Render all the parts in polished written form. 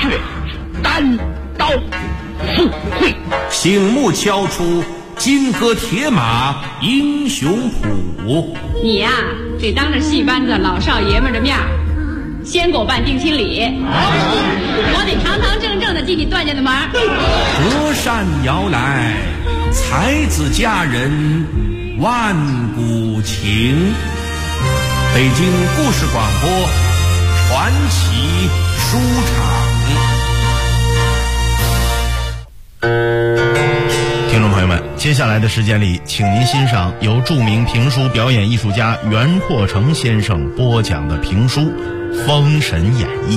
血，单刀赴会。 醒目敲出金戈铁马英雄谱。 你呀，得当着戏班子老少爷们的面先给我办定亲礼，我得堂堂正正的进你段家的门。 隔山摇来，才子佳人万古情。北京故事广播传奇书场。 听众朋友们，接下来的时间里，请您欣赏由著名评书表演艺术家袁阔成先生播讲的评书《封神演义》。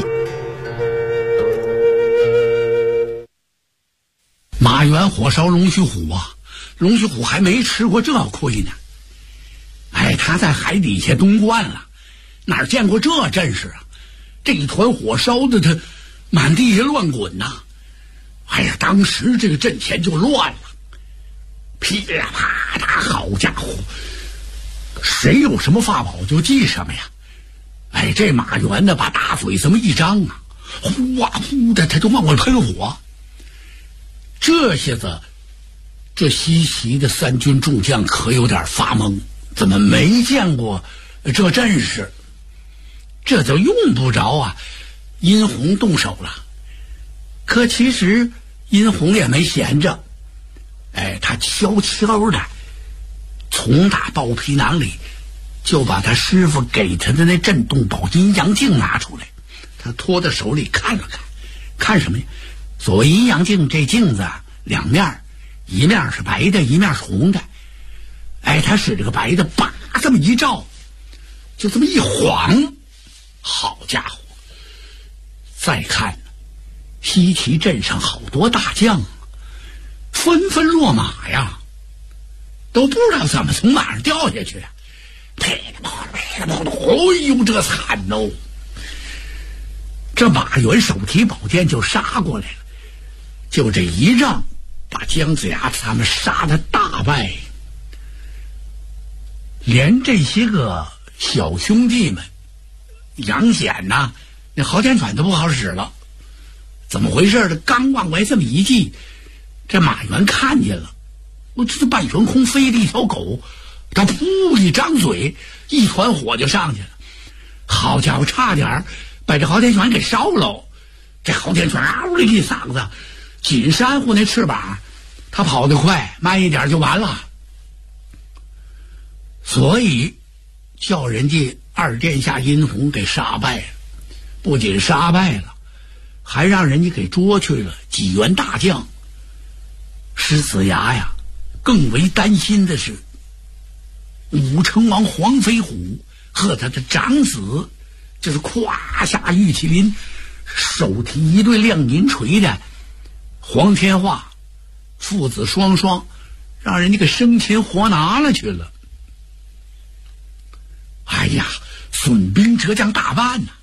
马援火烧龙须虎啊，龙须虎还没吃过这亏呢。哎，他在海底下东惯了，哪见过这阵势啊？这一团火烧的他满地下乱滚呐！哎呀，当时这个阵前就乱了，噼里啪啦，好家伙，谁有什么法宝就记什么呀！哎，这马援呢，把大嘴这么一张啊，呼啊呼的，他就往外喷火。这些子，这西岐的三军众将可有点发懵，怎么没见过这阵势？这就用不着啊，殷红动手了。可其实殷红也没闲着，哎，他悄悄的从打包皮囊里就把他师傅给他的那震动宝阴阳镜拿出来，他托在手里看了看，看什么呀？所谓阴阳镜，这镜子啊，两面，一面是白的，一面是红的。哎，他使这个白的，叭这么一照，就这么一晃，好家伙！再看西岐镇上好多大将纷纷落马呀，都不知道怎么从马上掉下去，噼里啪啦噼里啪啦，哎呦，这惨哦！这马援手提宝剑就杀过来了，就这一仗，把姜子牙他们杀得大败，连这些个小兄弟们，杨显呐，那昊天犬都不好使了。怎么回事呢？刚往外这么一记，这马援看见了，我这半悬空飞了一条狗，他噗一张嘴，一团火就上去了。好家伙，差点把这昊天犬给烧了。这昊天犬嗷的一嗓子，紧扇呼那翅膀，他跑得快，慢一点就完了。所以叫人家二殿下殷红给杀败了，不仅杀败了，还让人家给捉去了几员大将。师子牙呀，更为担心的是武成王黄飞虎和他的长子，就是胯下玉麒麟，手提一对亮银锤的黄天化，父子双双让人家给生擒活拿了去了。哎呀，损兵折将大半呐，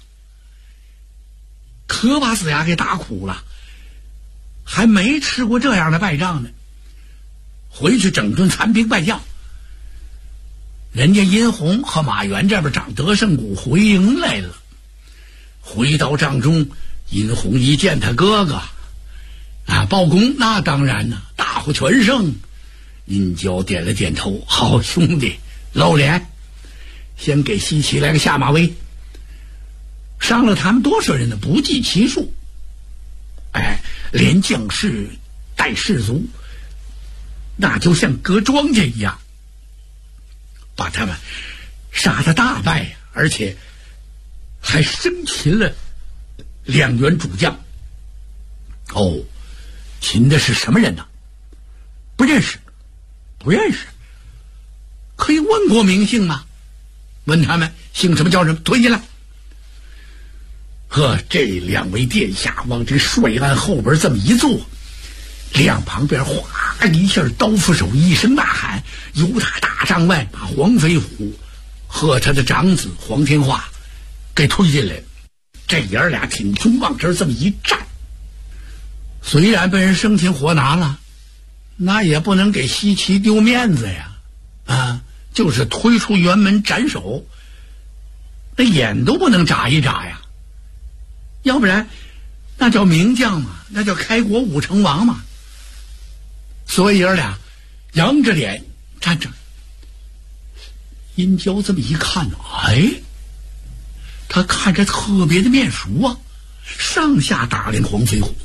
可把子牙给打苦了，还没吃过这样的败仗呢。回去整顿残兵败将，人家殷红和马援这边长德胜谷回营来了。回到帐中，殷红一见他哥哥啊，报功，那当然呢，大获全胜。殷郊点了点头，好兄弟，露脸，先给西岐来个下马威。伤了他们多少人呢？不计其数。哎，连将士带士卒，那就像割庄稼一样，把他们杀得大败，而且还生擒了2员主将。哦，擒的是什么人呢？不认识，不认识。可以问过名姓吗？问他们姓什么叫什么，推进来。呵，这2位殿下往这帅案后边这么一坐，两旁边哗一下，刀斧手一声呐喊，由他大帐外把黄飞虎和他的长子黄天化给推进来。这爷俩挺胸往这这么一站，虽然被人生擒活拿了，那也不能给西岐丢面子呀！啊，就是推出辕门斩首，那眼都不能眨一眨呀，要不然那叫名将嘛，那叫开国武成王嘛。所以爷俩扬着脸站着。殷郊这么一看，哎，他看着特别的面熟啊，上下打量黄飞虎。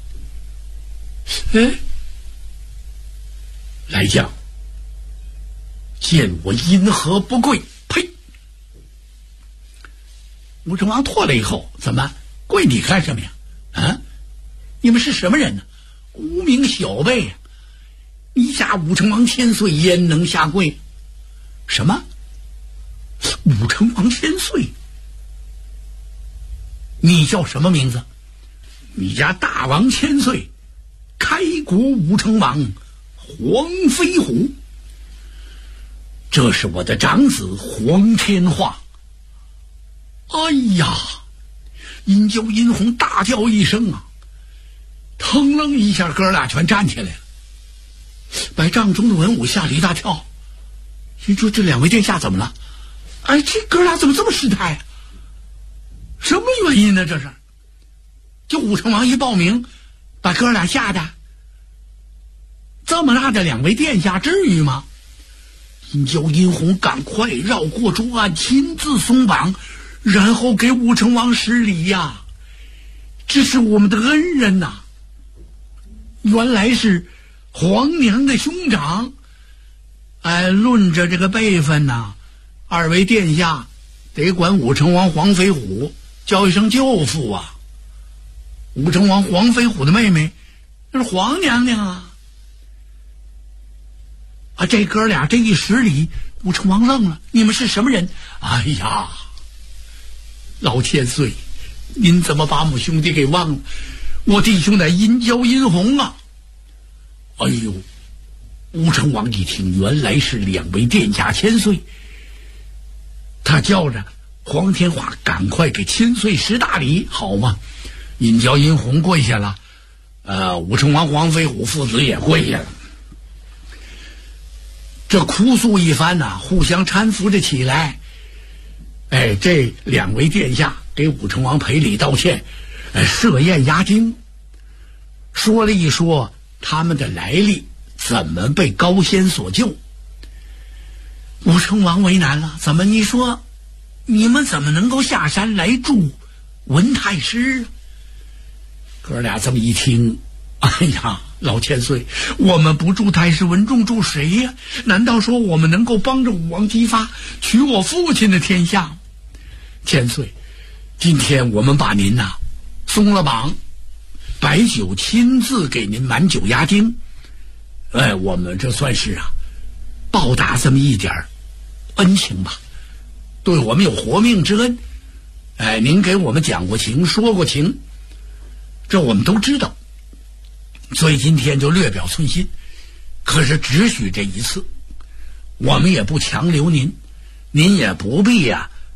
哎，来将，见我因何不跪？呸！武成王唾了以后，怎么跪你干什么呀？啊，你们是什么人呢？无名小辈呀！你家武成王千岁焉能下跪？什么？武成王千岁？你叫什么名字？你家大王千岁，开国武成王黄飞虎。这是我的长子黄天化。哎呀！殷郊殷红大叫一声啊，腾楞一下，哥俩全站起来了，把帐中的文武吓了一大跳。心说这两位殿下怎么了？哎，这哥俩怎么这么失态啊？什么原因呢？这是就武成王一报名，把哥俩吓的。这么大的两位殿下，至于吗？殷郊殷红赶快绕过桌案，亲自松绑，然后给武成王施礼呀。这是我们的恩人呐，原来是皇娘的兄长。哎，论着这个辈分呐，二位殿下得管武成王黄飞虎叫一声舅父啊。武成王黄飞虎的妹妹那是皇娘娘啊。这哥俩这一施礼，武成王愣了，你们是什么人？哎呀，老千岁，您怎么把我们兄弟给忘了？我弟兄乃殷郊殷红啊。哎呦，武成王一听，原来是两位殿下千岁，他叫着黄天化赶快给千岁施大礼，好吗？殷郊殷红跪下了，武成王黄飞虎父子也跪下了。这哭诉一番呐，互相搀扶着起来。哎，这两位殿下给武成王赔礼道歉，设宴压惊，说了一说他们的来历，怎么被高仙所救。武成王为难了，怎么你说你们怎么能够下山来助文太师啊？哥俩这么一听，哎呀，老千岁，我们不助太师文仲助谁呀？难道说我们能够帮着武王姬发取我父亲的天下吗？千岁，今天我们把您呐松了绑，白酒亲自给您满酒压惊，我们这算是报答这么一点恩情吧，对我们有活命之恩。您给我们讲过情，说过情，这我们都知道，所以今天就略表寸心。可是只许这一次，我们也不强留您，您也不必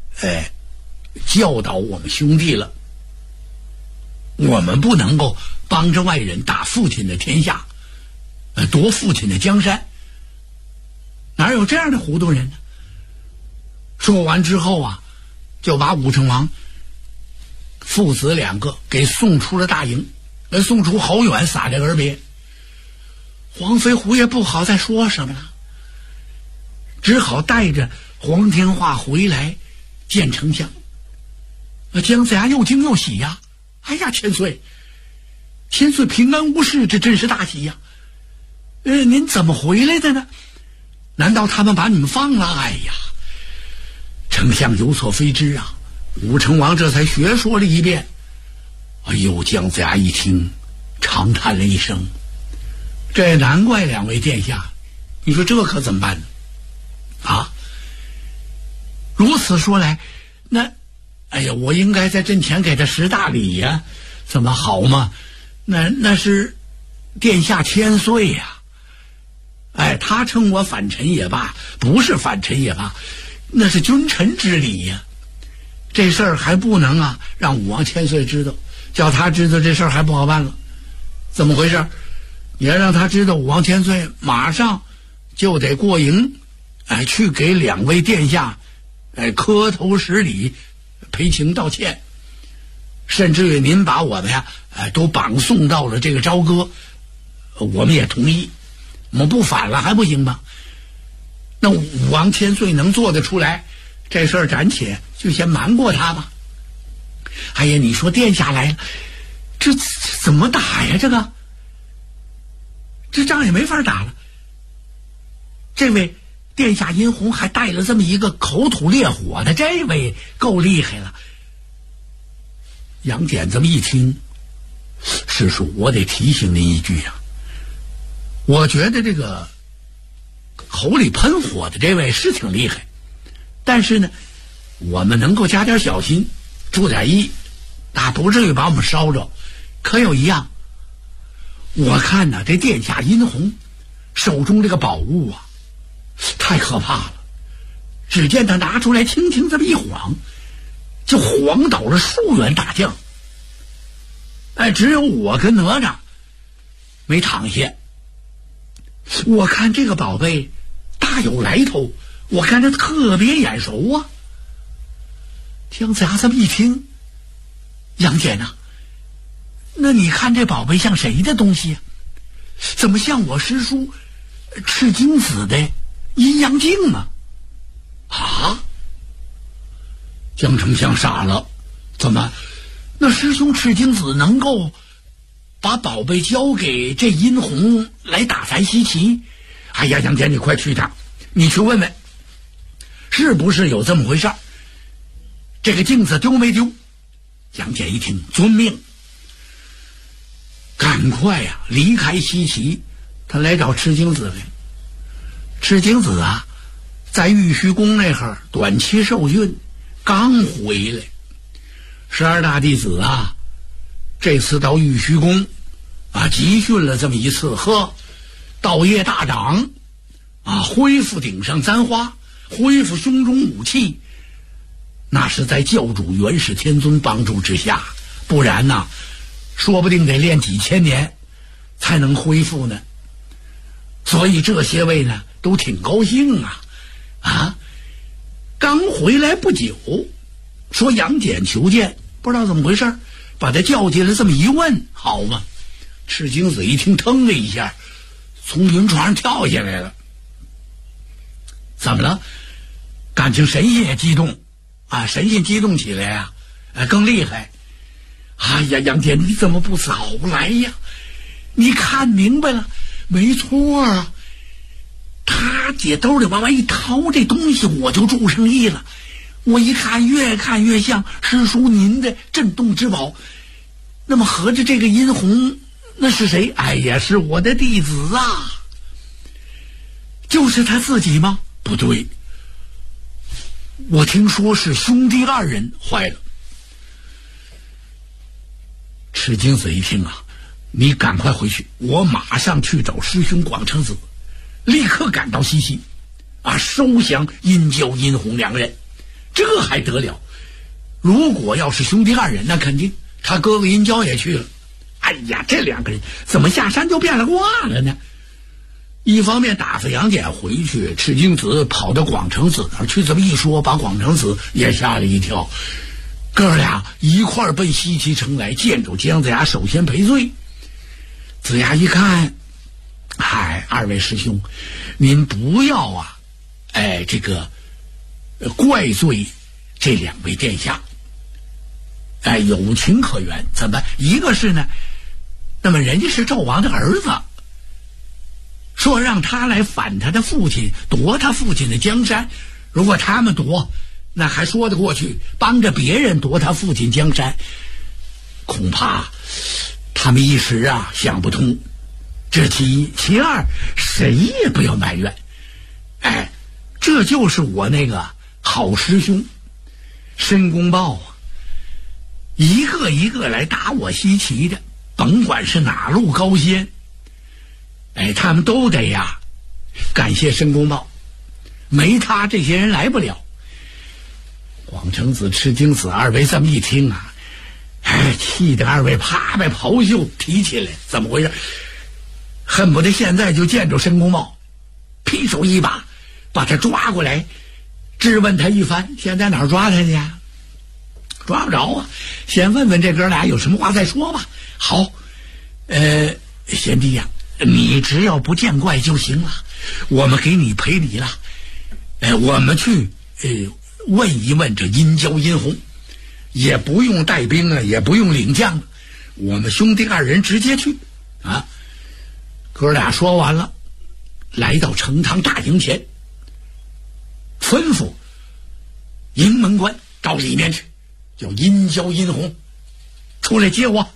教导我们兄弟了。我们不能够帮着外人打父亲的天下，夺父亲的江山，哪有这样的糊涂人呢？说完之后就把武成王父子两个给送出了大营，送出好远，撒着而别。黄飞虎也不好再说什么了，只好带着黄天化回来见丞相。姜子牙又惊又喜呀，哎呀，千岁平安无事，这真是大喜呀。您怎么回来的呢？难道他们把你们放了？哎呀，丞相有所非知啊。武成王这才学说了一遍。哎呦，姜子牙一听长叹了一声，这难怪两位殿下，你说这可怎么办呢？如此说来，那我应该在阵前给他施大礼呀，怎么好吗？那是殿下千岁呀。他称我反臣也罢，不是反臣也罢，那是君臣之礼呀。这事儿还不能让武王千岁知道，叫他知道这事儿还不好办了。怎么回事？你要让他知道，武王千岁马上就得过营，去给两位殿下磕头施礼，赔情道歉。 甚至于您把我们呀，都绑送到了这个朝歌，我们也同意，我们不反了还不行吗？那武王千岁能做得出来，这事儿暂且就先瞒过他吧。哎呀，你说殿下来了，这怎么打呀？这仗也没法打了。这位殿下殷红还带了这么一个口吐烈火的，这位够厉害了。杨戬这么一听，师叔，我得提醒您一句呀，我觉得这个口里喷火的这位是挺厉害，但是呢，我们能够加点小心，注点意，不至于把我们烧着。可有一样，我看呢，这殿下殷红手中这个宝物啊，太可怕了。只见他拿出来，轻轻这么一晃，就晃倒了数员大将。只有我跟哪吒没躺下。我看这个宝贝大有来头，我看着特别眼熟啊。姜子牙这么一听，杨戬呐，那你看这宝贝像谁的东西啊？怎么像我师叔赤精子的阴阳镜啊？啊！姜丞相傻了，怎么？那师兄赤精子能够把宝贝交给这殷红来打咱西岐？哎呀，杨戬，你快去他，你去问问，是不是有这么回事？这个镜子丢没丢？杨戬一听，遵命，赶快呀离开西岐，他来找赤精子来。赤精子啊，在玉虚宫那会儿短期受训，刚回来。12大弟子啊，这次到玉虚宫集训了这么一次，道业大涨恢复顶上簪花，恢复胸中武器，那是在教主元始天尊帮助之下，不然呢，说不定得练几千年才能恢复呢。所以这些位呢都挺高兴刚回来不久，说杨戬求见，不知道怎么回事，把他叫进来，这么一问，好嘛，赤精子一听，腾的一下从云床上跳下来了。怎么了？感情神仙也激动神仙激动起来更厉害。哎呀，杨戬，你怎么不早来呀？你看明白了？没错啊，他姐兜里往外一掏这东西，我就注上意了。我一看，越看越像师叔您的镇洞之宝。那么合着这个殷红那是谁？哎呀，是我的弟子啊。就是他自己吗？不对，我听说是兄弟二人坏了。赤精子一听你赶快回去，我马上去找师兄广成子，立刻赶到西岐收降殷郊、殷红两人。这还得了？如果要是兄弟二人，那肯定他哥哥殷郊也去了。哎呀，这两个人怎么下山就变了卦了呢？一方面打发杨戬回去，赤精子跑到广成子那儿去，这么一说，把广成子也吓了一跳。哥俩一块儿奔西岐城来，见着姜子牙，首先赔罪。子牙一看，二位师兄，您不要这个怪罪这两位殿下，有情可原。怎么？一个是呢，那么人家是纣王的儿子，说让他来反他的父亲，夺他父亲的江山。如果他们夺，那还说得过去，帮着别人夺他父亲江山，恐怕他们一时想不通。这其一，其二，谁也不要埋怨。这就是我那个好师兄申公豹一个一个来打我西岐的，甭管是哪路高仙，他们都得感谢申公豹，没他这些人来不了。广成子、赤精子二位这么一听气得二位啪把袍袖提起来，怎么回事？恨不得现在就见着申公豹，劈手一把把他抓过来，质问他一番。现在哪儿抓他去抓不着啊，先问问这哥俩有什么话再说吧。好，贤弟呀，你只要不见怪就行了，我们给你赔礼了。我们去问一问这殷郊殷红，也不用带兵啊，也不用领将了，我们兄弟二人直接去啊。哥俩说完了，来到成堂大营前，吩咐营门官到里面去，叫殷郊殷红出来接我。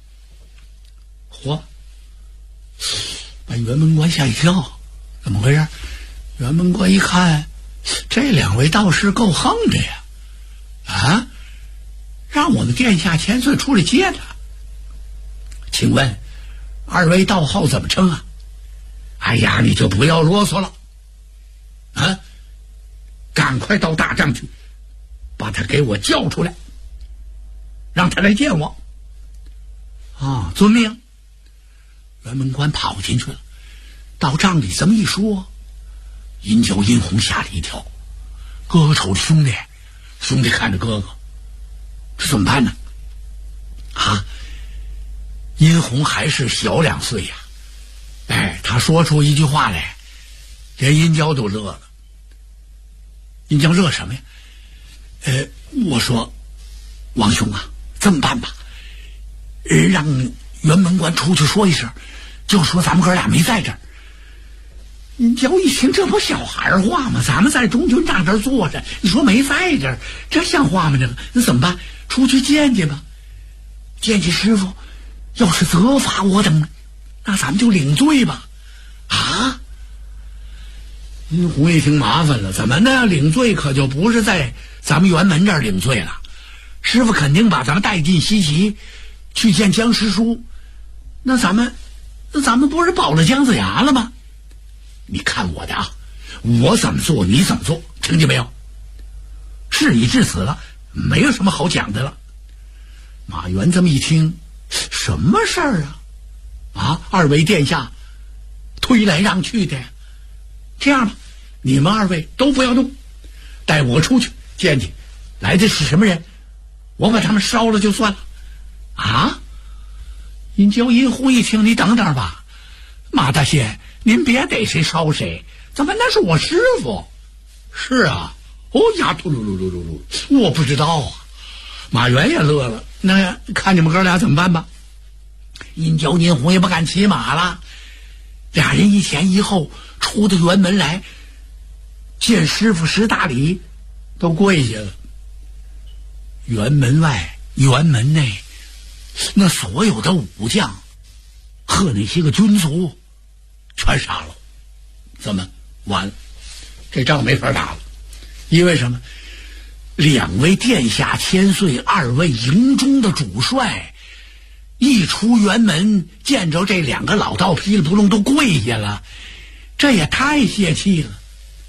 嚯，把辕门关吓一跳，怎么回事？辕门关一看，这两位道士够横的呀！啊，让我们殿下千岁出来接他。请问二位道号怎么称啊？哎呀，你就不要啰嗦了啊！赶快到大帐去，把他给我叫出来，让他来见我。啊，遵命。辕门关跑进去了，到帐里这么一说，殷郊殷红吓了一跳。哥哥瞅着兄弟，兄弟看着哥哥，这怎么办呢？啊，殷红还是小2岁呀。他说出一句话来，连殷郊都乐了。殷郊乐什么呀？我说王兄啊，这么办吧，让辕门关出去说一声，就说咱们哥俩没在这儿。殷郊一听，这不小孩话吗？咱们在中军帐这儿坐着，你说没在这儿，这像话吗？这个那怎么办？出去见见吧，见见师傅，要是责罚我等，那咱们就领罪吧。啊！殷红一听麻烦了，怎么呢？领罪可就不是在咱们辕门这儿领罪了，师傅肯定把咱们带进西岐去见姜师叔，那咱们不是保了姜子牙了吗？你看我的啊，我怎么做你怎么做，听见没有？事已至此了，没有什么好讲的了。马援这么一听，什么事儿啊？啊，二位殿下推来让去的呀。这样吧，你们二位都不要动，带我出去见见来的是什么人，我把他们烧了就算了。啊！殷郊殷红一听，你等等吧，马大仙，您别逮谁烧谁，怎么那是我师傅？是啊，哦呀，突噜噜噜噜噜，我不知道啊。马援也乐了，那看你们哥俩怎么办吧。殷郊殷红也不敢骑马了，俩人一前一后出到辕门来，见师傅识大礼，都跪下了。辕门外辕门内，那所有的武将和那些个军卒全杀了。怎么完了？这仗没法打了。因为什么？两位殿下千岁，二位营中的主帅一出辕门，见着这两个老道噼里扑棱都跪下了，这也太泄气了。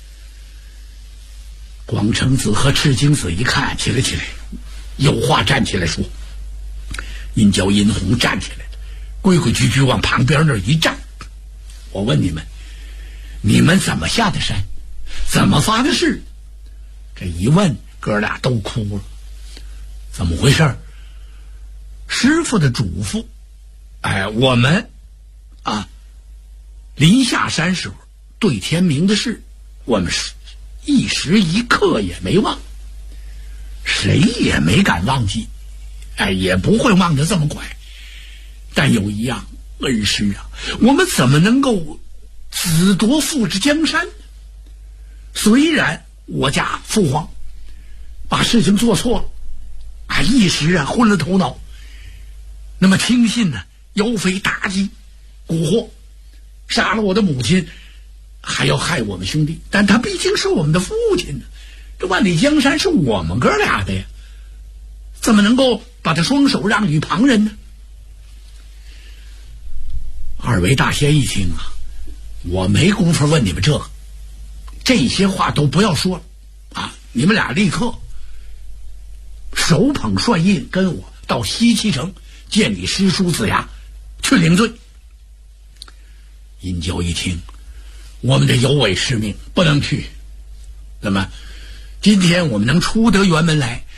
广成子和赤精子一看，起来，有话站起来说。殷郊殷红站起来了，规规矩矩往旁边那儿一站。我问你们，你们怎么下的山？怎么发的誓？这一问，哥俩都哭了。怎么回事？师傅的嘱咐，我们临下山时候对天明的事，我们是一时一刻也没忘，谁也没敢忘记，也不会忘得这么快。但有一样，恩师啊，我们怎么能够子夺父之江山？虽然我家父皇把事情做错了，一时昏了头脑，那么轻信呢，妖妃妲己蛊惑，杀了我的母亲，还要害我们兄弟，但他毕竟是我们的父亲呢，这万里江山是我们哥俩的呀，怎么能够把他双手让与旁人呢？二位大仙一听啊，我没工夫问你们这些话都不要说了你们俩立刻手捧帅印，跟我到西岐城见你师叔子牙，去领罪。殷郊一听，我们得有违师命，不能去。那么今天我们能出得辕门来，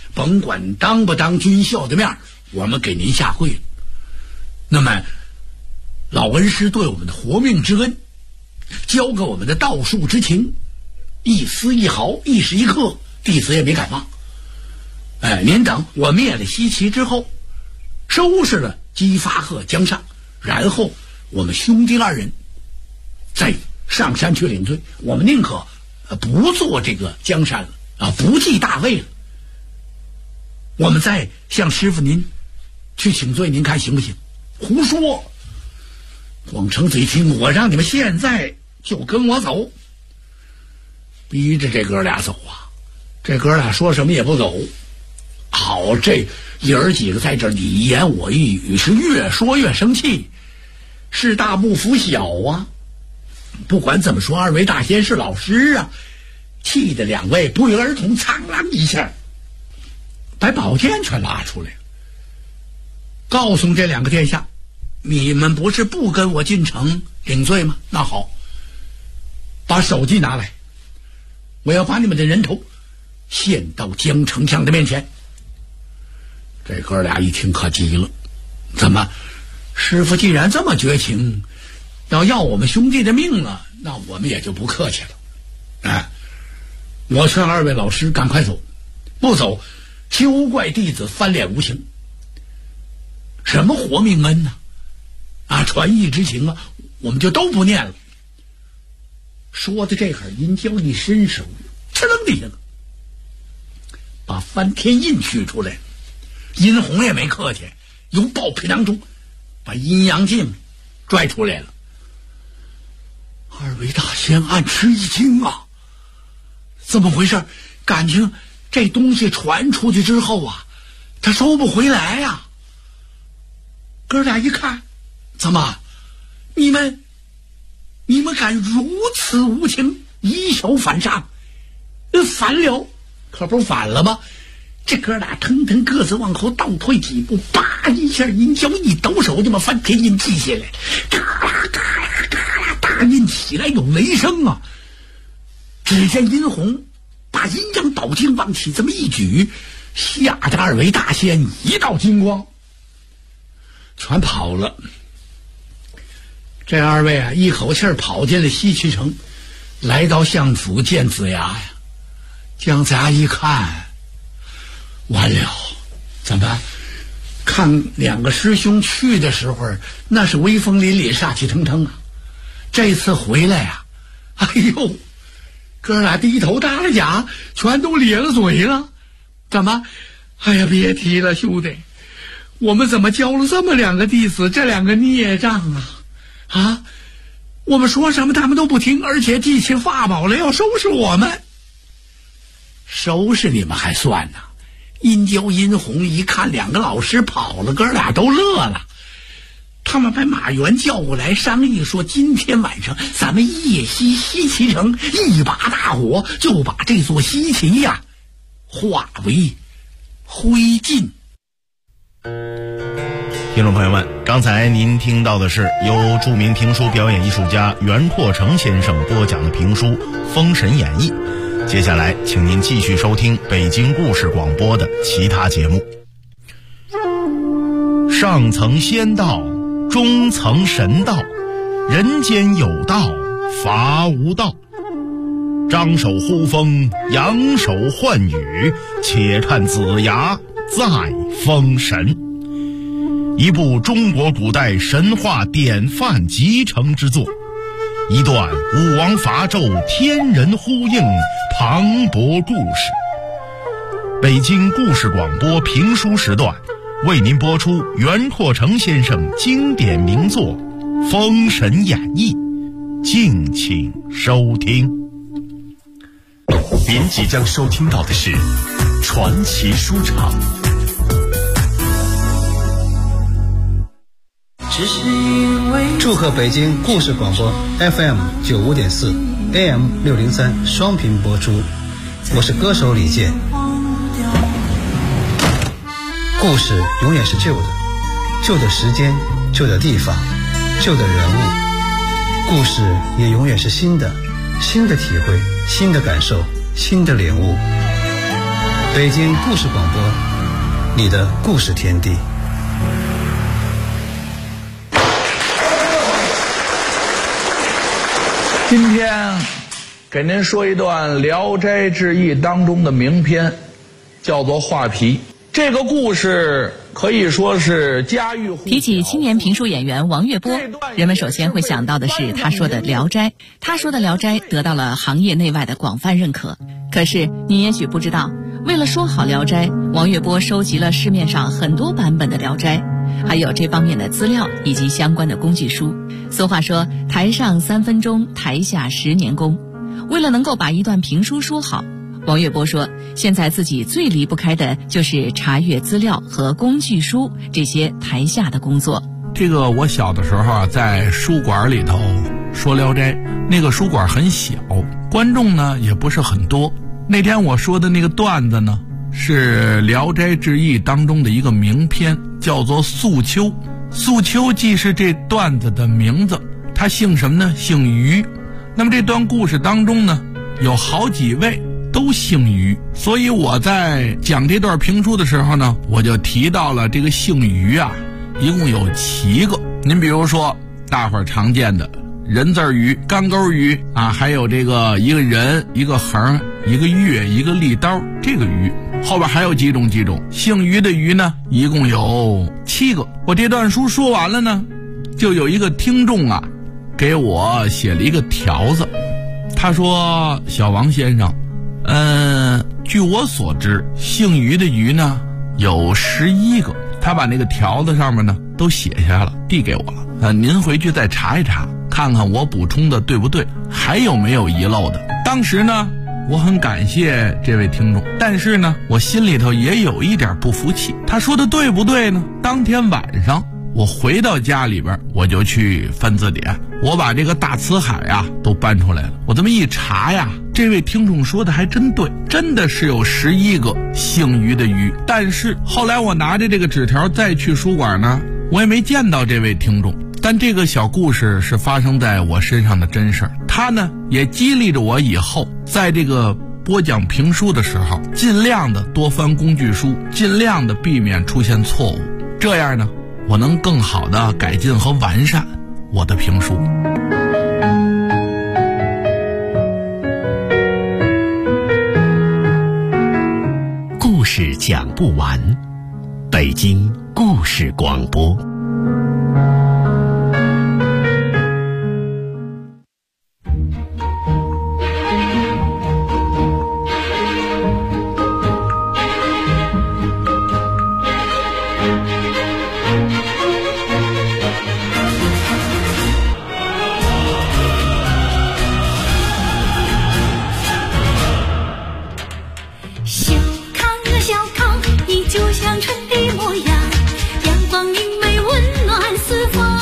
甭管当不当军校的面，我们给您下跪了。那么老恩师对我们的活命之恩，教给我们的道术之情，一丝一毫，一时一刻，弟子也没敢忘。您等我灭了西岐之后，收拾了姬发贺江上，然后我们兄弟二人再上山去领罪。我们宁可不做这个江山了不继大位了。我们再向师傅您去请罪，您看行不行？胡说！广成子一听，我让你们现在就跟我走，逼着这哥俩走啊！这哥俩说什么也不走。好，这爷儿几个在这你一言我一语，是越说越生气，是大不服小啊！不管怎么说，二位大仙是老师啊，气得两位不约而同苍啷一下把宝剑全拉出来了，告诉这两个殿下，你们不是不跟我进城领罪吗？那好，把手机拿来，我要把你们的人头献到江丞相的面前。这哥俩一听可急了，怎么师傅既然这么绝情，要我们兄弟的命了，那我们也就不客气了。我劝二位老师赶快走，不走休怪弟子翻脸无情。什么活命恩呢？传义之情我们就都不念了。说的这会儿，殷郊一伸手，哧楞的一下子把翻天印取出来。殷红也没客气，由豹皮囊中把阴阳镜拽出来了。二位大仙暗吃一惊啊，怎么回事？感情这东西传出去之后他收不回来呀。哥俩一看，怎么你们敢如此无情，以小反上？反了，可不反了吗？这哥俩腾腾各自往后倒退几步，叭一下，殷郊一抖手就把翻天印记下来，嘎啦嘎啦嘎啦，大印起来有雷声啊！只见殷红把阴阳宝镜往起这么一举，吓得二位大仙一道金光全跑了。这二位一口气跑进了西岐城，来到相府见子牙呀。姜子牙一看，完了，怎么看两个师兄去的时候那是威风凛凛，杀气腾腾这次回来哎呦，哥俩低头耷拉甲全都咧了嘴了。怎么？哎呀，别提了，兄弟，我们怎么教了这么两个弟子，这两个孽障我们说什么他们都不听，而且记起法宝来要收拾我们。收拾你们还算呢，殷郊殷红一看两个老师跑了，哥俩都乐了。他们把马援叫过来商议说，今天晚上咱们夜袭西岐城，一把大火就把这座西岐化为灰烬。 听众朋友们，刚才您听到的是由著名评书表演艺术家袁阔成先生播讲的评书《封神演义》。接下来请您继续收听北京故事广播的其他节目。上层仙道，中层神道，人间有道，法无道。张手呼风，扬手唤雨，且看子牙再封神。一部中国古代神话典范集成之作，一段武王伐纣天人呼应磅礴故事。北京故事广播评书时段为您播出袁阔成先生经典名作《封神演义》，敬请收听。 您即将收听到的是传奇书场。 祝贺北京故事广播 FM 95.4 AM 603双频播出，我是歌手李健。故事永远是旧的，旧的时间，旧的地方，旧的人物。故事也永远是新的，新的体会，新的感受，新的领悟。 北京故事广播，你的故事天地。 今天给您说一段《聊斋志异》当中的名篇，叫做《画皮》。这个故事可以说是家喻户晓。 提起青年评书演员王月波，人们首先会想到的是他说的《聊斋》。他说的《聊斋》得到了行业内外的广泛认可。可是你也许不知道，为了说好《聊斋》，王月波收集了市面上很多版本的《聊斋》，还有这方面的资料以及相关的工具书。俗话说，台上3分钟，台下10年功。为了能够把一段评书说好，王月波说，现在自己最离不开的就是查阅资料和工具书这些台下的工作。 这个我小的时候啊，在书馆里头说《聊斋》，那个书馆很小，观众呢也不是很多。那天我说的那个段子呢，是《聊斋志异》当中的一个名篇，叫做《素秋》。素秋既是这段子的名字，他姓什么呢？姓于。那么这段故事当中呢，有好几位都姓于，所以我在讲这段评书的时候呢，我就提到了这个姓于啊，一共有7个。您比如说大伙儿常见的人字鱼、干钩鱼啊，还有这个一个人、一个横、一个月、一个利刀，这个鱼后边还有几种。姓于的于呢，一共有7个。我这段书说完了呢，就有一个听众啊给我写了一个条子，他说：小王先生，据我所知，姓于的于呢有11个。他把那个条子上面呢都写下来了，递给我了。您回去再查一查，看看我补充的对不对，还有没有遗漏的。当时呢，我很感谢这位听众，但是呢，我心里头也有一点不服气。他说的对不对呢？当天晚上我回到家里边，我就去翻字典，我把这个大辞海啊都搬出来了。我这么一查呀，这位听众说的还真对，真的是有11个姓于的于。但是后来我拿着这个纸条再去书馆呢，我也没见到这位听众。但这个小故事是发生在我身上的真事儿，它呢也激励着我以后在这个播讲评书的时候，尽量的多翻工具书，尽量的避免出现错误，这样呢我能更好的改进和完善我的评书。 故事讲不完，北京故事广播。 小康，你就像春的模样，阳光明媚，温暖四方。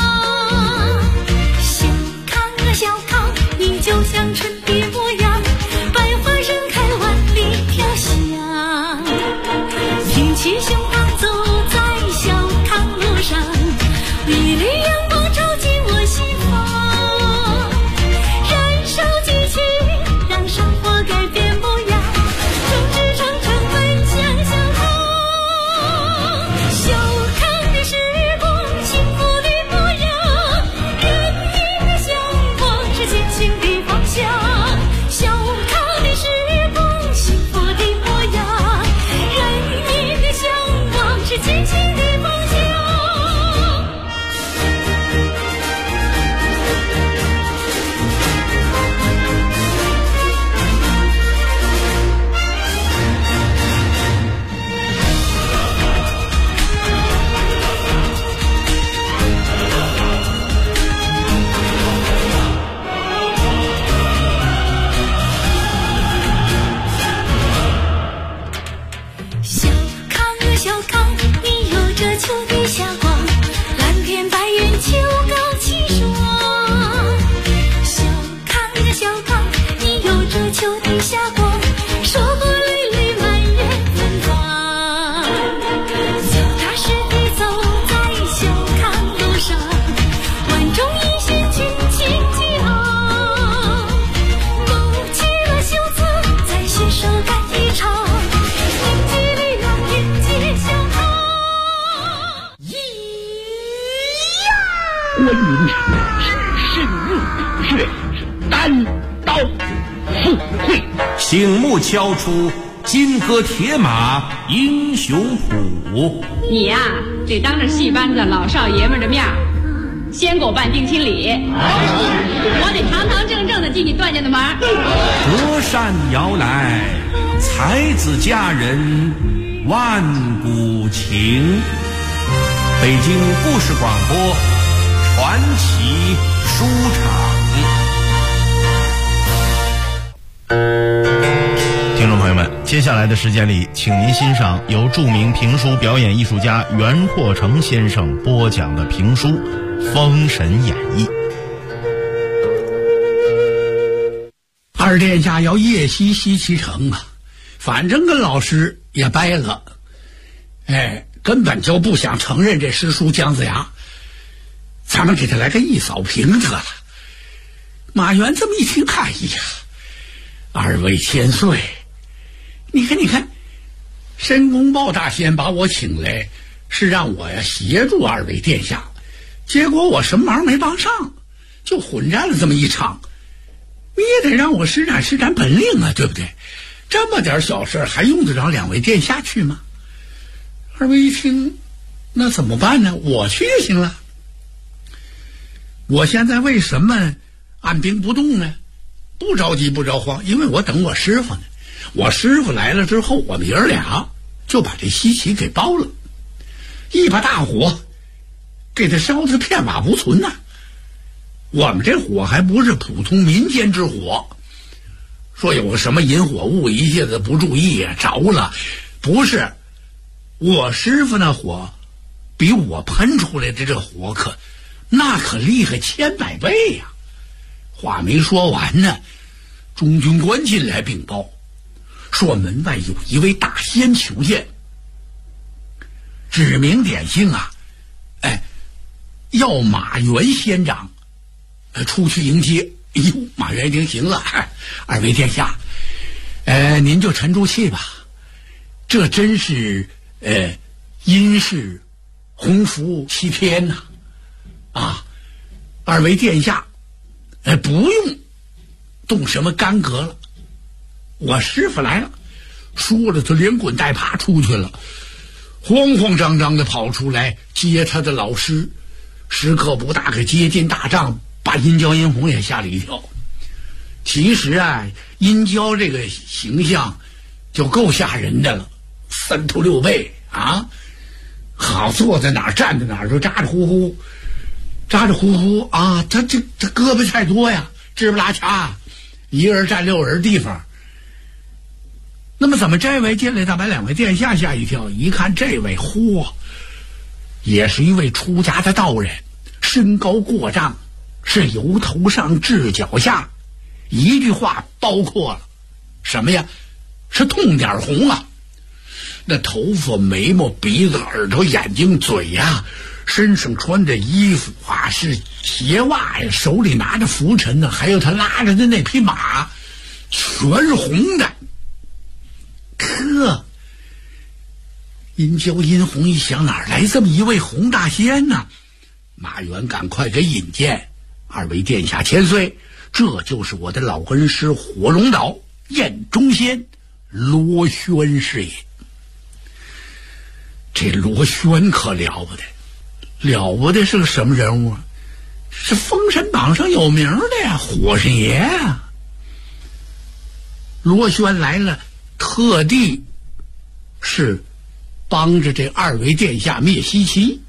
明只身入血，单刀赴会。 醒目敲出金戈铁马英雄谱。 你呀，得当着戏班子老少爷们的面先给我办定亲礼，我得堂堂正正的进你段家的门。 隔山摇来，才子佳人万古情。北京故事广播传奇书场。 听众朋友们，接下来的时间里，请您欣赏由著名评书表演艺术家袁阔成先生播讲的评书《封神演义》。 二殿下要夜袭西岐城啊，反正跟老师也掰了，根本就不想承认这师叔姜子牙，咱们给他来个一扫平得了。马援这么一听，哎呀，二位千岁，你看，申公豹大仙把我请来，是让我呀协助二位殿下，结果我什么忙没帮上，就混战了这么一场，你也得让我施展本领啊，对不对？这么点小事还用得着两位殿下去吗？二位一听，那怎么办呢？我去就行了。我现在为什么按兵不动呢？不着急不着慌，因为我等我师傅呢。我师傅来了之后，我们爷儿俩就把这西岐给包了，一把大火给他烧得片瓦无存呐。我们这火还不是普通民间之火，说有个什么引火物一下子不注意着了，不是。我师傅那火比我喷出来的这火可厉害千百倍呀！话没说完呢，中军官进来禀报，说门外有一位大仙求见，指名点姓啊，要马援仙长出去迎接。哎呦，马援一听行了，二位殿下，您就沉住气吧，这真是因是鸿福齐天呐！二位殿下，不用动什么干戈了，我师傅来了。说了，他连滚带爬出去了，慌慌张张的跑出来接他的老师，时刻不大可接近大帐，把殷郊殷红也吓了一跳。其实啊，殷郊这个形象就够吓人的了，3头6臂啊，好坐在哪儿站在哪儿就扎着呼呼啊，他胳膊太多呀，支不拉掐，一人占6人地方。那么怎么这位进来，他把两位殿下吓一跳，一看这位也是一位出家的道人，身高过丈，是由头上至脚下，一句话包括了什么呀？是痛点红啊！那头发、眉毛、鼻子、耳朵、眼睛、嘴呀，身上穿着衣服啊，是鞋袜呀，手里拿着拂尘呢，还有他拉着的那匹马，全是红的。殷郊殷红一想，哪来这么一位红大仙呢？马援赶快给引荐，二位殿下千岁，这就是我的老恩师火龙岛燕中仙罗轩是也。这罗轩可了不得，是个什么人物啊？是封神榜上有名的呀，火神爷啊！罗轩来了，特地是帮着这二位殿下灭西岐。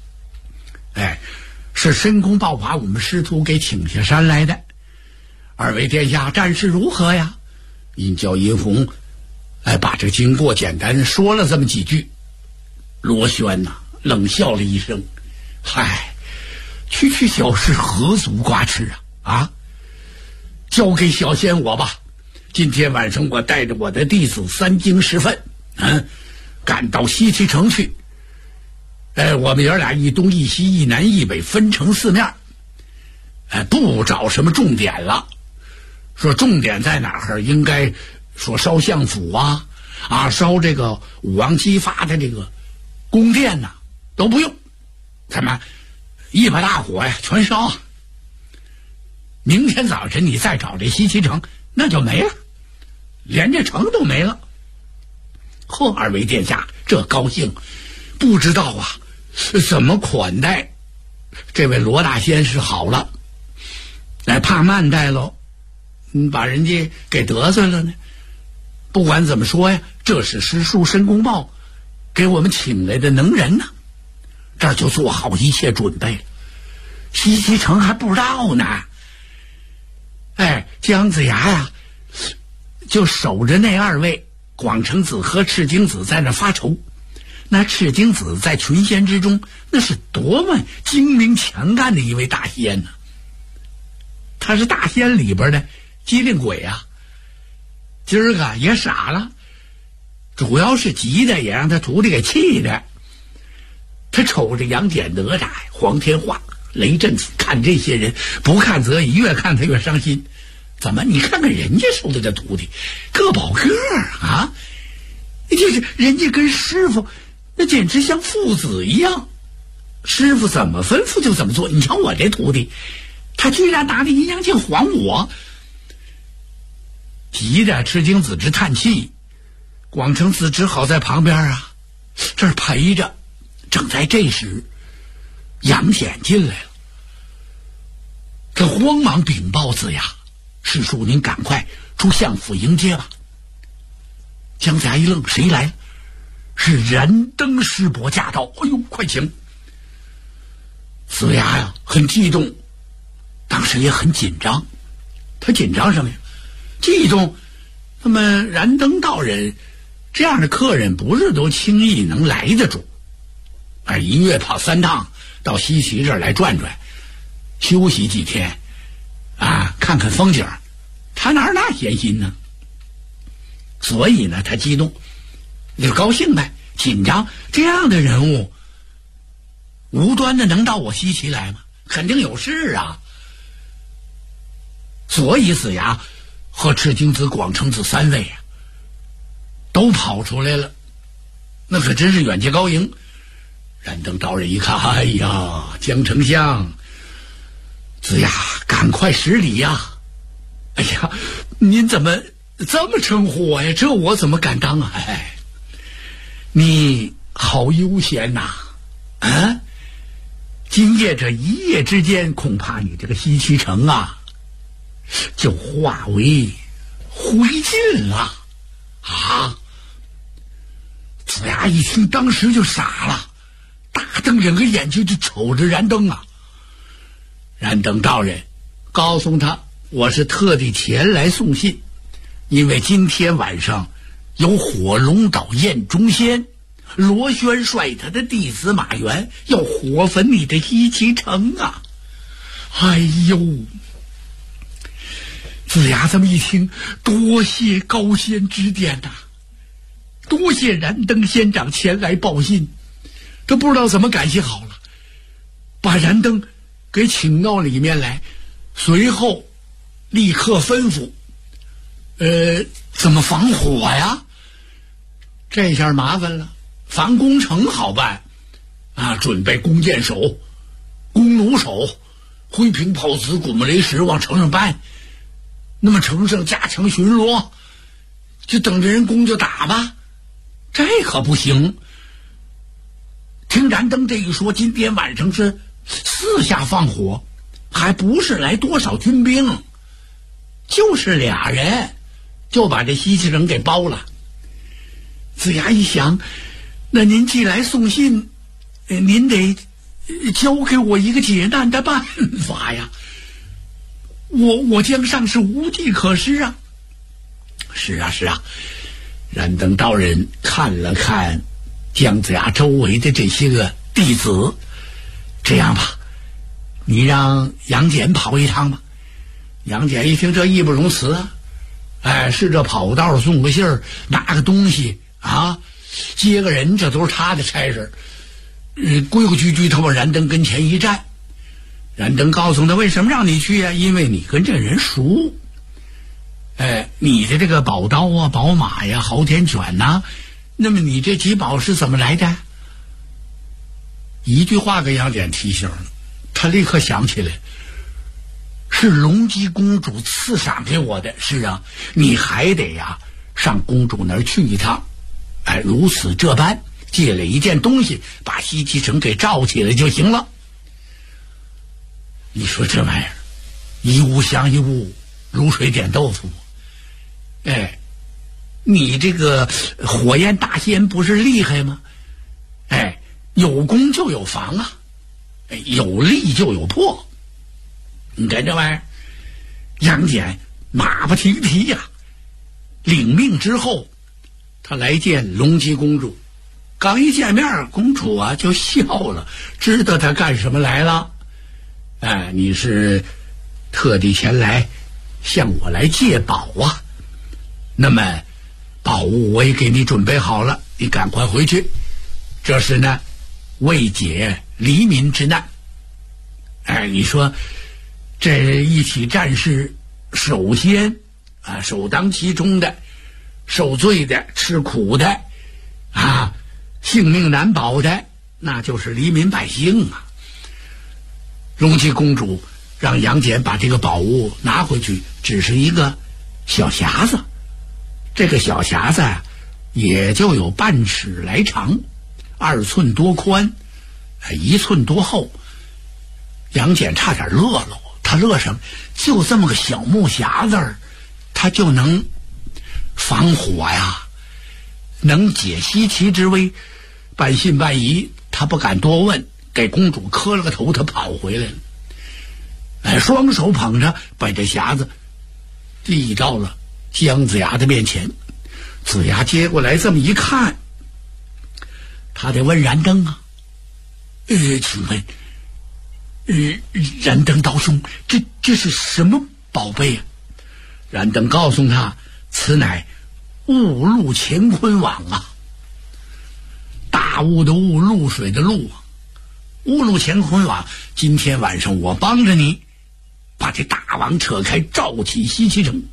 是申公豹把我们师徒给请下山来的。二位殿下战事如何呀？殷郊殷红把这经过简单说了这么几句。罗轩冷笑了一声，嗨，区区小事何足挂齿啊！交给小仙我吧。今天晚上我带着我的弟子3精10分，赶到西岐城去。我们爷俩一东一西一南一北分成4面，不找什么重点了。说重点在哪儿？应该说烧相府烧这个武王姬发的这个宫殿都不用，咱们一把大火呀，全烧。明天早晨你再找这西岐城，那就没了，连这城都没了。呵，二位殿下这高兴，不知道啊怎么款待这位罗大仙是好了，怕慢待喽，把人家给得罪了呢。不管怎么说呀，这是师叔申公豹给我们请来的能人呢，这儿就做好一切准备了。西岐城还不知道呢。姜子牙呀，就守着那二位广成子和赤精子在那发愁。那赤精子在群仙之中，那是多么精明强干的一位大仙呢！他是大仙里边的机灵鬼啊，今儿个也傻了，主要是急的也让他徒弟给气的。他瞅着杨戬、哪吒、黄天化、雷震子，看这些人不看则已，越看他越伤心。怎么？你看看人家收的这徒弟，个保个啊！就是人家跟师傅那简直像父子一样，师傅怎么吩咐就怎么做。你瞧我这徒弟，他居然拿着阴阳镜还我，急的赤精子直叹气，广成子只好在旁边啊这儿陪着。正在这时，杨戬进来了，他慌忙禀报子牙：“师叔，您赶快出相府迎接吧。”姜子牙一愣：“谁来了？”“是燃灯师伯驾到。”“哎呦，快请！”子牙呀很激动，当时也很紧张。他紧张什么呀？激动。那么燃灯道人这样的客人不是都轻易能来得住，一月跑3趟到西岐这儿来转转，休息几天看看风景，他哪那闲心呢？所以呢，他激动，就高兴呗，紧张。这样的人物无端的能到我西岐来吗？肯定有事啊。所以子牙和赤精子、广成子3位都跑出来了，那可真是远接高迎。燃灯道人一看，哎呀，姜丞相，子牙赶快施礼呀！哎呀，您怎么这么称呼我呀？这我怎么敢当啊？你好悠闲呐！今夜这一夜之间，恐怕你这个西岐城就化为灰烬了啊！子牙一听，当时就傻了，大瞪两个眼睛就瞅着燃灯啊。燃灯道人告诉他，我是特地前来送信，因为今天晚上有火龙岛宴中仙罗轩率他的弟子马元要火焚你的西岐城啊！哎呦！子牙这么一听，多谢高仙指点呐，多谢燃灯仙长前来报信，他不知道怎么感谢好了，把燃灯给请到里面来，随后立刻吩咐怎么防火呀？这下麻烦了，防攻城好办准备弓箭手、弓弩手、灰瓶炮子、滚木雷石往城上搬，那么城上加强巡逻，就等着人攻就打吧。这可不行。听燃灯这一说，今天晚上是4下放火，还不是来多少军兵，就是2人就把这西岐城给包了。子牙一想，那您既来送信，您得教给我一个解难的办法呀。我江上是无计可施啊。是啊，燃灯道人看了看姜子牙周围的这些个弟子，这样吧，你让杨戬跑一趟吧。杨戬一听，这义不容辞啊！是这跑道送个信儿，拿个东西接个人，这都是他的差事。规规矩矩他往燃灯跟前一站。燃灯告诉他，为什么让你去啊？因为你跟这人熟。你的这个宝刀啊、宝马呀、昊天犬呐，那么你这几宝是怎么来的？一句话给杨戬提醒了， 他立刻想起来，是隆基公主赐赏给我的。是啊，你还得呀上公主那儿去一趟。如此这般，借了一件东西，把西岐城给罩起来就行了。你说这玩意儿，一物降一物，如水点豆腐。你这个火焰大仙不是厉害吗？有攻就有防啊，有利就有破。你看这玩意儿，杨戬马不停蹄呀，领命之后，他来见隆基公主。刚一见面，公主啊就笑了，知道他干什么来了。你是特地前来向我来借宝啊？那么宝物我也给你准备好了，你赶快回去。这是呢，为解黎民之难。你说这一起战事，首先首当其冲的，受罪的，吃苦的性命难保的，那就是黎民百姓啊。隆基公主让杨戬把这个宝物拿回去，只是一个小匣子。这个小匣子也就有半尺来长，2寸多宽，1寸多厚。杨戬差点乐了，他乐什么？就这么个小木匣子，他就能防火呀，能解西岐之危。半信半疑，他不敢多问，给公主磕了个头，他跑回来了。双手捧着，把这匣子递到了姜子牙的面前。子牙接过来，这么一看，他得问燃灯啊，请问燃灯道兄，这是什么宝贝啊？燃灯告诉他，此乃雾露乾坤网啊。大雾的雾，露水的露啊，雾露乾坤网。今天晚上我帮着你把这大网扯开，罩起西岐城。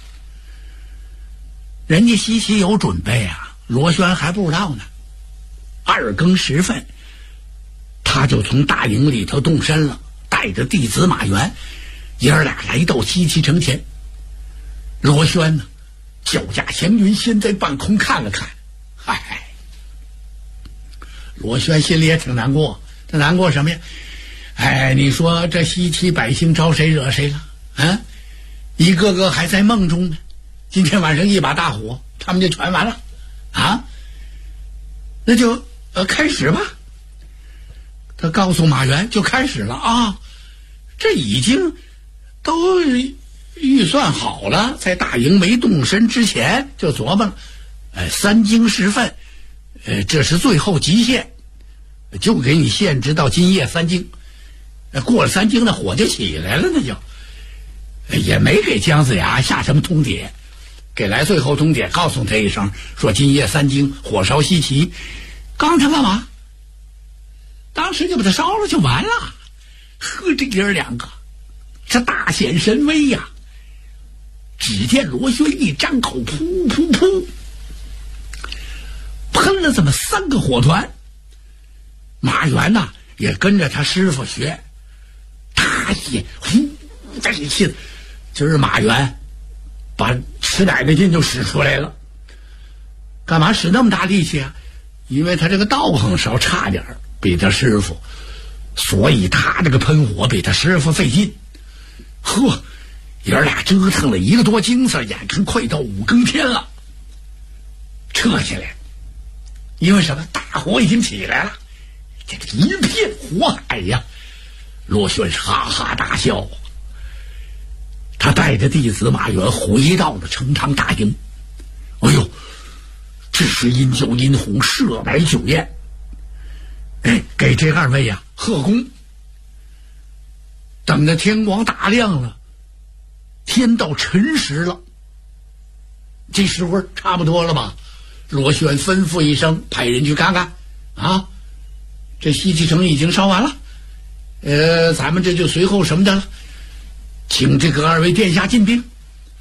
人家西岐有准备啊，罗轩还不知道呢。2更时分，他就从大营里头动身了，带着弟子马援，爷儿俩来到西岐城前。罗轩呢，脚驾祥云，先在半空看了看。罗轩心里也挺难过，他难过什么呀？你说这西岐百姓招谁惹谁了？一个个还在梦中呢。今天晚上一把大火，他们就全完了那就开始吧。他告诉马援，就开始了啊。这已经都预算好了，在大营没动身之前就琢磨了，3更时分，这是最后极限，就给你限制到今夜3更。过了3更，那火就起来了，那就也没给姜子牙下什么通牒，给来最后通牒，告诉他一声，说今夜3更火烧西岐。刚他干嘛？当时就把他烧了就完了。这爷儿两个这大显神威呀！只见罗轩一张口，噗噗噗，喷了这么3个火团。马援呐也跟着他师傅学，他也呼这一气，今儿马援把吃奶的劲就使出来了。干嘛使那么大力气啊？因为他这个道行稍差点，比他师傅，所以他这个喷火比他师傅费劲。爷儿俩折腾了1个多更次，眼看快到5更天了，撤下来。因为什么？大火已经起来了，这个一片火海呀！罗轩哈哈大笑，他带着弟子马援回到了成昌大营。这是饮酒饮红，设摆酒宴，给这2位呀贺功。等着天光大亮了，天到辰时了，这时候差不多了吧？罗轩吩咐一声，派人去看看啊，这西岐城已经烧完了，咱们这就随后什么的了，请这个2位殿下进兵，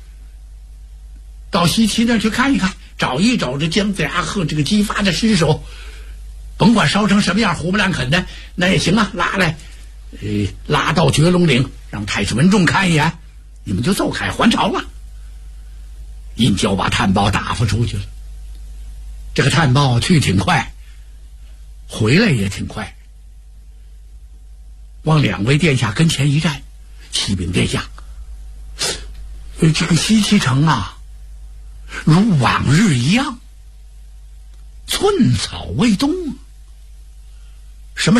到西岐那儿去看一看，找一找这姜子牙和这个姬发的尸首，甭管烧成什么样，胡不烂啃的那也行啊，拉来拉到绝龙岭，让太师文仲看一眼，你们就走开还朝了。殷郊把探报打发出去了。这个探报去挺快，回来也挺快。往两位殿下跟前一站，启禀殿下，这个西岐城啊，如往日一样，寸草未动。什么？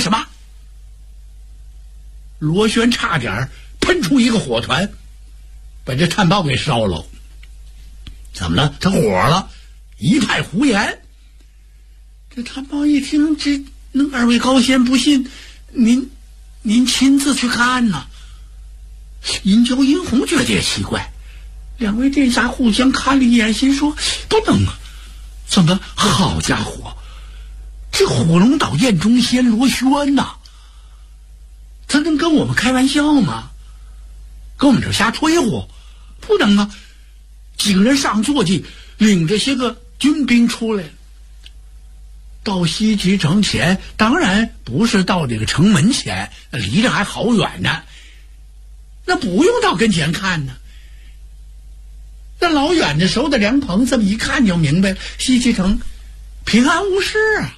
罗轩差点喷出一个火团，把这探报给烧了。怎么了？他火了，一派胡言。这探报一听，这能二位高仙不信，您亲自去看呐。殷郊、殷红觉得也奇怪，两位殿下互相看了一眼，心说不能啊！怎么？好家伙，这火龙岛燕中仙罗轩呐，他能跟我们开玩笑吗？跟我们这瞎吹呼？不能啊！几人上坐骑，领着些个军兵出来了。到西岐城前，当然不是到这个城门前，离着还好远呢。那不用到跟前看呢，那老远的手的凉棚，这么一看就明白了，西岐城平安无事啊。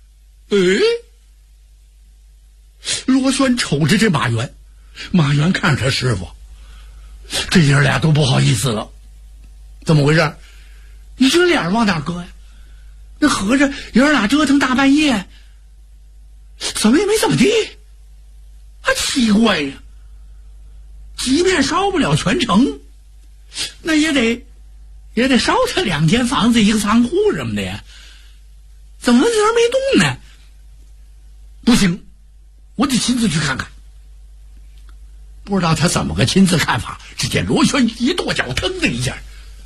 罗轩瞅着这马元，马元看着他师傅，这爷俩都不好意思了。怎么回事？你这脸往哪搁呀？那合着爷俩折腾大半夜，怎么也没怎么地，还奇怪呀！即便烧不了全城，那也得烧他2间房子，一个仓库什么的呀？怎么人没动呢？不行，我得亲自去看看。不知道他怎么个亲自看法，只见罗轩一跺脚，腾的一下，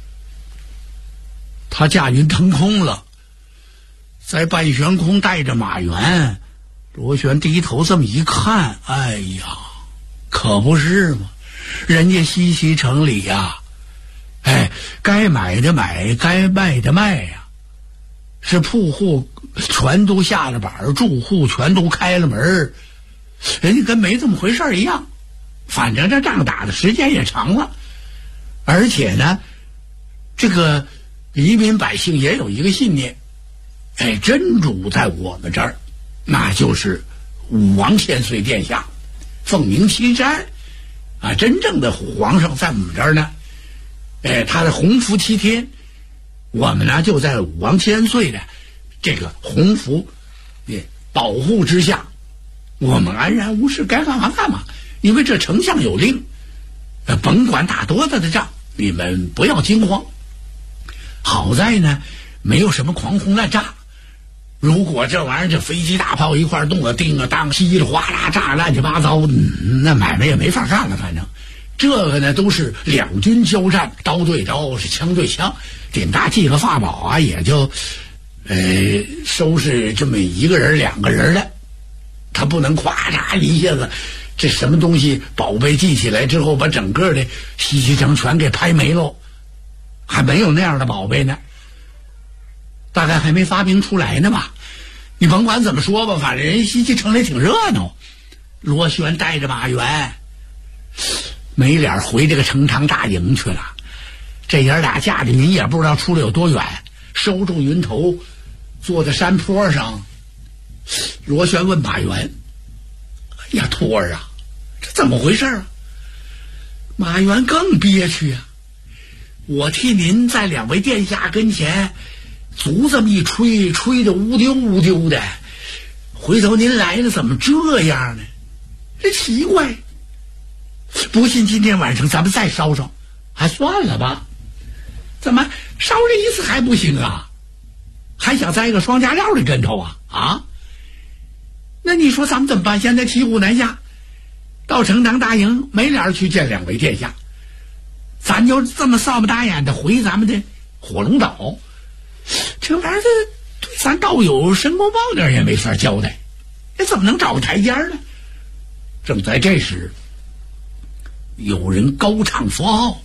他驾云腾空了，在半悬空带着马元。罗轩低头这么一看，哎呀，可不是嘛，人家西岐城里呀，该买的买，该卖的卖呀，是铺户全都下了板，住户全都开了门，人家跟没这么回事一样。反正这仗打的时间也长了，而且呢，这个黎民百姓也有一个信念，真主在我们这儿，那就是武王千岁殿下，凤鸣岐山啊，真正的皇上在我们这儿呢，他的洪福齐天，我们呢就在武王千岁的这个洪福保护之下，我们安然无事，该干嘛干嘛。因为这丞相有令，甭管打多大的仗，你们不要惊慌。好在呢，没有什么狂轰滥炸。如果这玩意儿这飞机大炮一块动了，叮啊当，稀里哗啦炸乱七八糟，那买卖也没法干了。反正这个呢，都是两军交战，刀对刀，是枪对枪，点大计和法宝啊，也就收拾这么1个人2个人的，他不能咵嚓一下子。这什么东西宝贝记起来之后，把整个的西岐城全给拍没喽？还没有那样的宝贝呢，大概还没发明出来呢吧。你甭管怎么说吧，反正人西岐城里挺热闹。罗轩带着马元没脸回这个城堂大营去了。这爷俩驾着云也不知道出了有多远，收住云头，坐在山坡上。罗轩问马元：“哎呀，徒儿啊，这怎么回事啊？”马元更憋屈啊！我替您在2位殿下跟前足这么一吹，吹得乌丢乌丢的，回头您来了怎么这样呢？这奇怪！不信今天晚上咱们再烧烧，还算了吧。怎么烧这一次还不行啊？还想栽个双家料的跟头啊？啊？那你说咱们怎么办？现在骑虎难下，到城堂大营没脸去见2位殿下，咱就这么扫不打眼的回咱们的火龙岛，这玩意儿对咱道友申公豹那儿也没法交代，这怎么能找个台阶呢？正在这时，有人高唱佛号，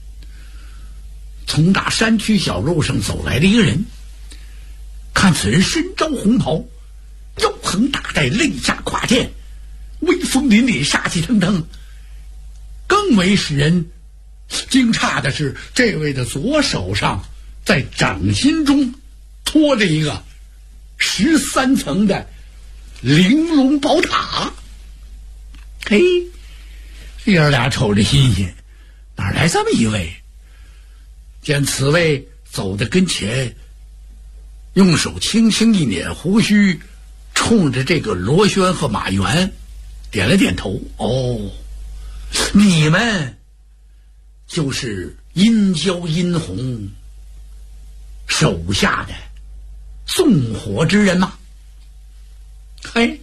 从大山区小路上走来了一个人。看此人身着红袍，腰横大带，肋下挎剑， 威风凛凛，杀气腾腾。更为使人惊诧的是，这位的左手上在掌心中托着一个13层的玲珑宝塔。嘿，爷儿俩瞅着新鲜，哪来这么一位？见此位走到跟前，用手轻轻一捻胡须，冲着这个罗轩和马元点了点头。哦，你们就是殷郊殷红手下的纵火之人吗？嘿，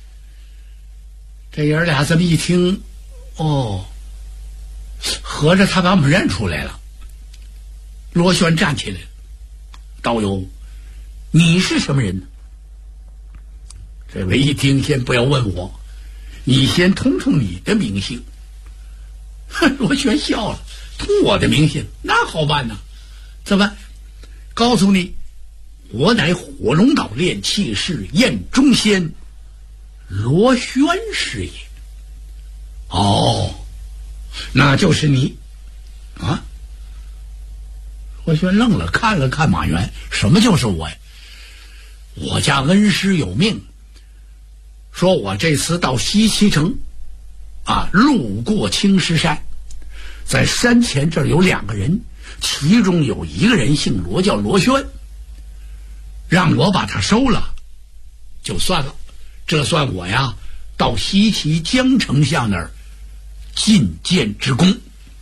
这爷儿俩这么一听，哦，合着他把我们认出来了。罗轩站起来，道友，你是什么人呢？这位一听，先不要问我，你先通通你的名姓。罗轩笑了，通我的名姓那好办呢，怎么告诉你，我乃火龙岛炼气士燕中仙罗轩师爷。哦，那就是你啊。罗轩愣了，看了看马元，什么就是我呀？我家恩师有命，说我这次到西岐城路过青石山，在山前这儿有2个人，其中有一个人姓罗，叫罗轩，让我把他收了就算了，这算我呀到西岐江丞相那儿进谏之功。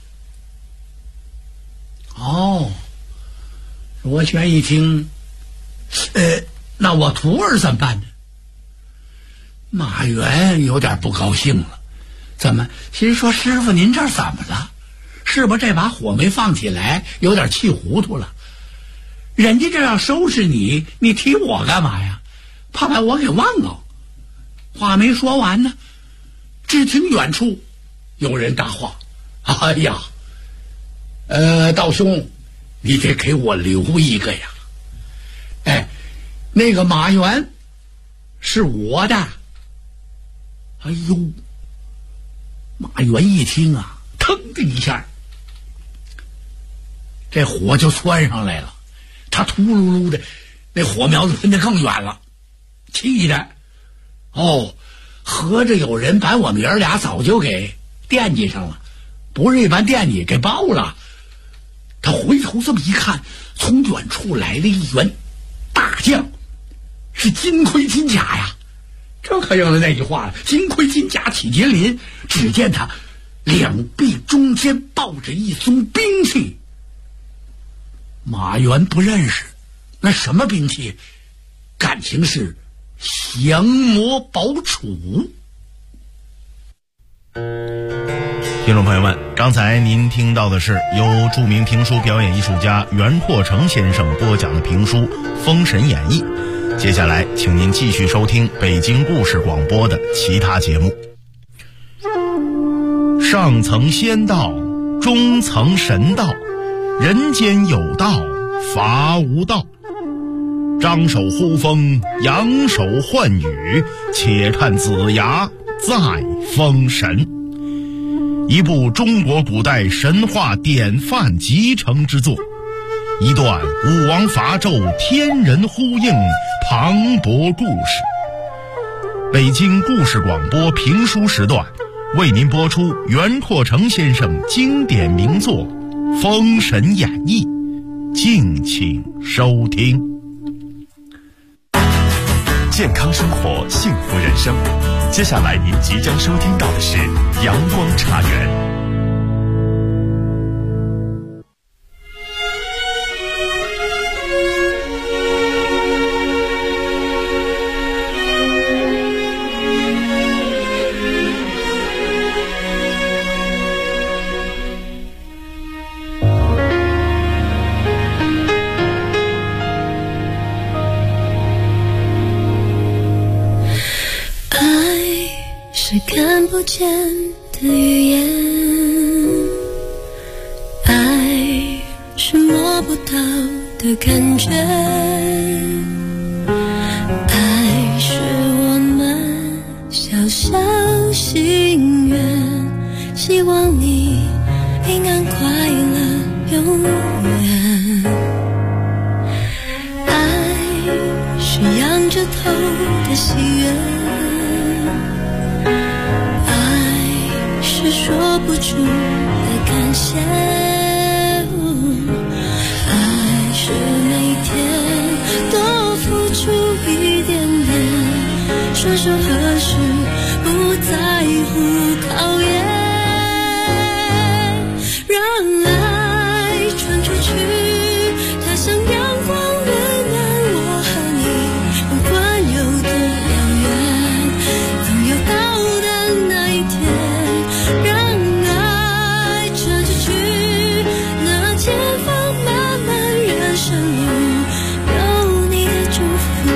哦，罗轩一听，那我徒儿怎么办呢？马元有点不高兴了，怎么？心说师傅您这儿怎么了？是不是这把火没放起来，有点气糊涂了？人家这要收拾你，你提我干嘛呀？怕把我给忘了。话没说完呢，只听远处有人答话：哎呀，道兄，你得给我留一个呀！那个马元是我的。哎呦，马元一听啊，腾的一下，这火就窜上来了，他秃噜噜的，那火苗子喷得更远了，气的，合着有人把我们爷儿俩早就给惦记上了，不是一般惦记，给爆了。他回头这么一看，从远处来了一员大将，是金盔金甲呀，这可应了那句话了，金盔金甲起金鳞。只见他两臂中间抱着一宗兵器，马元不认识，那什么兵器？感情是降魔宝杵。 听众朋友们，刚才您听到的是由著名评书表演艺术家袁拓成先生播讲的评书《封神演义》。接下来请您继续收听北京故事广播的其他节目。上层仙道，中层神道，人间有道，伐无道。张手呼风，扬手唤雨，且看子牙再封神。一部中国古代神话典范集成之作，一段武王伐纣天人呼应磅礴故事。北京故事广播评书时段为您播出袁拓成先生经典名作《封神演义》，敬请收听。 健康生活，幸福人生。接下来您即将收听到的是阳光茶园。 看不见的语言，爱是摸不到的感觉，爱是我们小小希望你平安快乐永远。爱是仰着头的喜悦，爱是说不出的感谢，爱是每天多付出一点点，说说何时不在乎考验，让爱传出去，它像阳光温暖我和你，不管有多遥远，总有到的那一天，让爱传出去，那前方漫漫人生路，有你的祝福，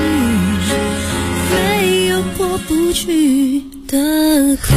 没有过不去的苦。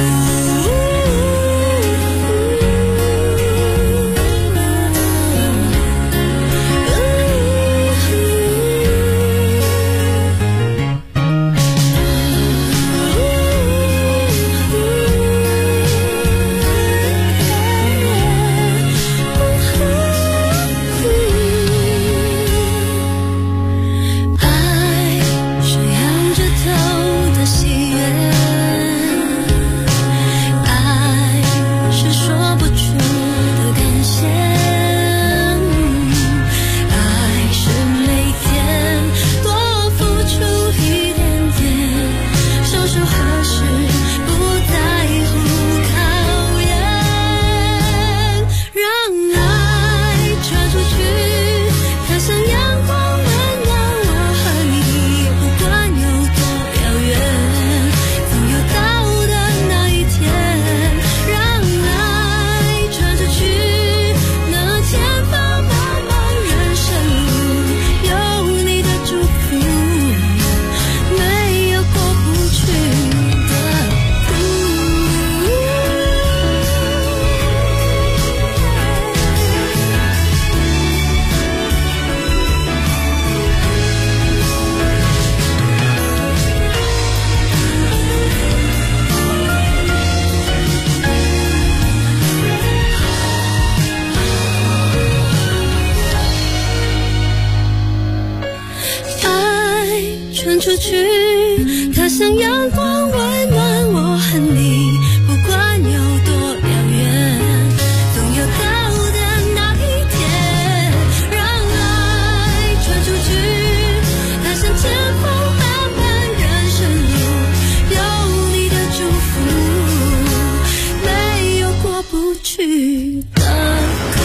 出去，它像阳光温暖我和你，不管有多遥远，总有到的那一天，让爱传出去，它像前方漫漫人生路，有你的祝福，没有过不去的苦。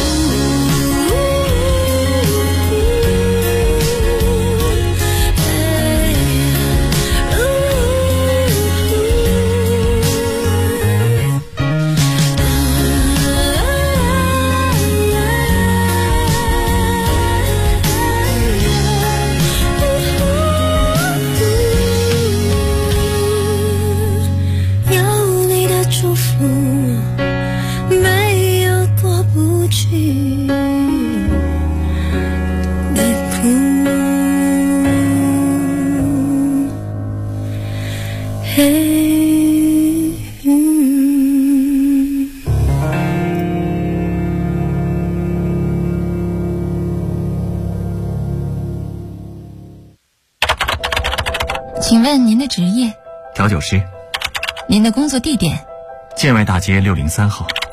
请问您的职业？ 调酒师。 您的工作地点？ 建外大街603号。